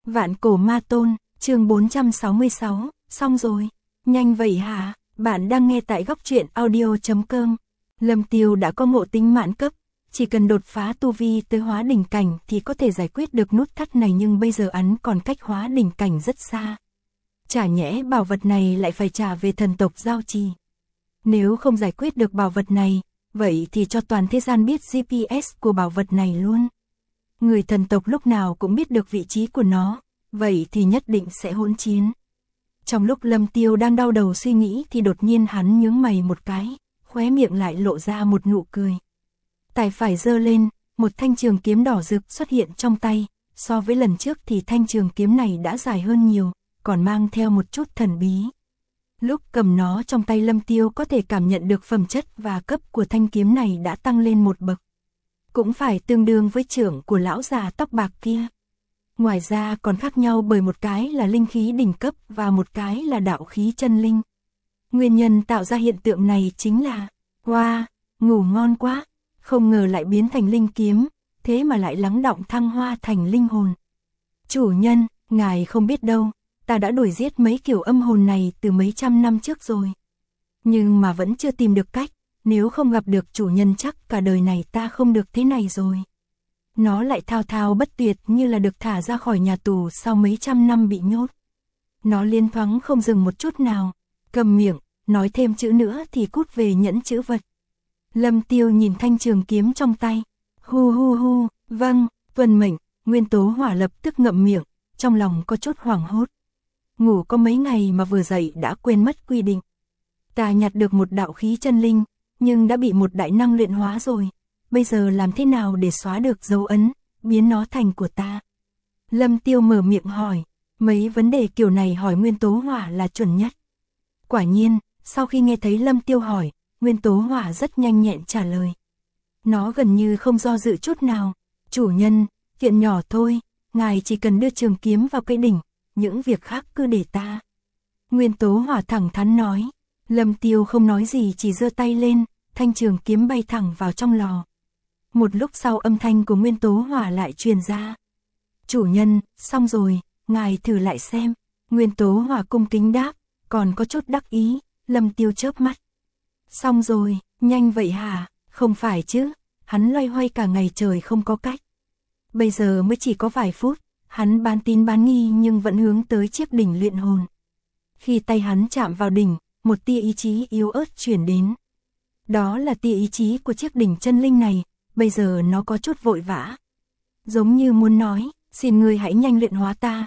Vạn cổ ma tôn, chương 466, xong rồi. Nhanh vậy hả? Bạn đang nghe tại góc truyện audio.com. Lâm Tiêu đã có ngộ tính mãn cấp, chỉ cần đột phá tu vi tới hóa đỉnh cảnh thì có thể giải quyết được nút thắt này, nhưng bây giờ hắn còn cách hóa đỉnh cảnh rất xa. Chả nhẽ bảo vật này lại phải trả về thần tộc giao trì. Nếu không giải quyết được bảo vật này, vậy thì cho toàn thế gian biết GPS của bảo vật này luôn. Người thần tộc lúc nào cũng biết được vị trí của nó, vậy thì nhất định sẽ hỗn chiến. Trong lúc Lâm Tiêu đang đau đầu suy nghĩ thì đột nhiên hắn nhướng mày một cái, khóe miệng lại lộ ra một nụ cười. Tay phải giơ lên, một thanh trường kiếm đỏ rực xuất hiện trong tay, so với lần trước thì thanh trường kiếm này đã dài hơn nhiều, còn mang theo một chút thần bí. Lúc cầm nó trong tay, Lâm Tiêu có thể cảm nhận được phẩm chất và cấp của thanh kiếm này đã tăng lên một bậc. Cũng phải tương đương với trưởng của lão già tóc bạc kia. Ngoài ra còn khác nhau bởi một cái là linh khí đỉnh cấp và một cái là đạo khí chân linh. Nguyên nhân tạo ra hiện tượng này chính là, wow, ngủ ngon quá, không ngờ lại biến thành linh kiếm, thế mà lại lắng đọng thăng hoa thành linh hồn. Chủ nhân, ngài không biết đâu, ta đã đuổi giết mấy kiểu âm hồn này từ mấy trăm năm trước rồi. Nhưng mà vẫn chưa tìm được cách, nếu không gặp được chủ nhân chắc cả đời này ta không được thế này rồi. Nó lại thao thao bất tuyệt như là được thả ra khỏi nhà tù sau mấy trăm năm bị nhốt. Nó liên thoáng không dừng một chút nào, cầm miệng, nói thêm chữ nữa thì cút về nhẫn chữ vật. Lâm Tiêu nhìn thanh trường kiếm trong tay, hu hu hu, vâng, tuân mệnh. Nguyên Tố Hỏa lập tức ngậm miệng, trong lòng có chút hoảng hốt. Ngủ có mấy ngày mà vừa dậy đã quên mất quy định. Ta nhặt được một đạo khí chân linh, nhưng đã bị một đại năng luyện hóa rồi. Bây giờ làm thế nào để xóa được dấu ấn, biến nó thành của ta? Lâm Tiêu mở miệng hỏi, mấy vấn đề kiểu này hỏi Nguyên Tố Hỏa là chuẩn nhất. Quả nhiên, sau khi nghe thấy Lâm Tiêu hỏi, Nguyên Tố Hỏa rất nhanh nhẹn trả lời. Nó gần như không do dự chút nào. Chủ nhân, chuyện nhỏ thôi, ngài chỉ cần đưa trường kiếm vào cây đỉnh, những việc khác cứ để ta. Nguyên Tố Hỏa thẳng thắn nói. Lâm Tiêu không nói gì, chỉ giơ tay lên, thanh trường kiếm bay thẳng vào trong lò. Một lúc sau âm thanh của Nguyên Tố Hỏa lại truyền ra. Chủ nhân, xong rồi, ngài thử lại xem. Nguyên Tố Hỏa cung kính đáp, còn có chút đắc ý. Lâm Tiêu chớp mắt. Xong rồi, nhanh vậy hả? Không phải chứ, hắn loay hoay cả ngày trời không có cách. Bây giờ mới chỉ có vài phút, hắn bán tín bán nghi nhưng vẫn hướng tới chiếc đỉnh luyện hồn. Khi tay hắn chạm vào đỉnh, một tia ý chí yếu ớt chuyển đến. Đó là tia ý chí của chiếc đỉnh chân linh này, bây giờ nó có chút vội vã. Giống như muốn nói, xin ngươi hãy nhanh luyện hóa ta,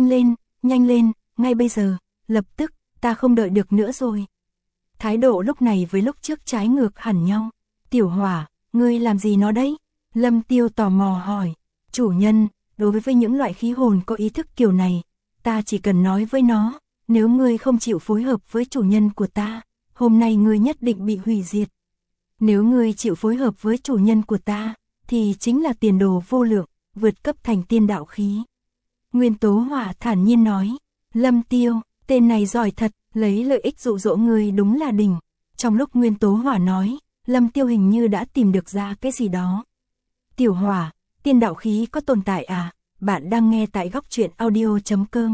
nhanh lên, ngay bây giờ, lập tức, ta không đợi được nữa rồi. Thái độ lúc này với lúc trước trái ngược hẳn nhau. Tiểu Hỏa, ngươi làm gì nó đấy? Lâm Tiêu tò mò hỏi. Chủ nhân, đối với những loại khí hồn có ý thức kiểu này, ta chỉ cần nói với nó, nếu ngươi không chịu phối hợp với chủ nhân của ta, hôm nay ngươi nhất định bị hủy diệt. Nếu ngươi chịu phối hợp với chủ nhân của ta, thì chính là tiền đồ vô lượng, vượt cấp thành tiên đạo khí. Nguyên Tố Hỏa thản nhiên nói. Lâm Tiêu, tên này giỏi thật, lấy lợi ích dụ dỗ ngươi đúng là đỉnh. Trong lúc Nguyên Tố Hỏa nói, Lâm Tiêu hình như đã tìm được ra cái gì đó. Tiểu Hỏa, tiên đạo khí có tồn tại à? Bạn đang nghe tại góc truyện audio.com.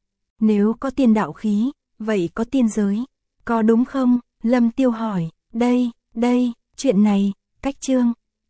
Nếu có tiên đạo khí, vậy có tiên giới, có đúng không? Lâm Tiêu hỏi. Đây, chuyện này, cách chương.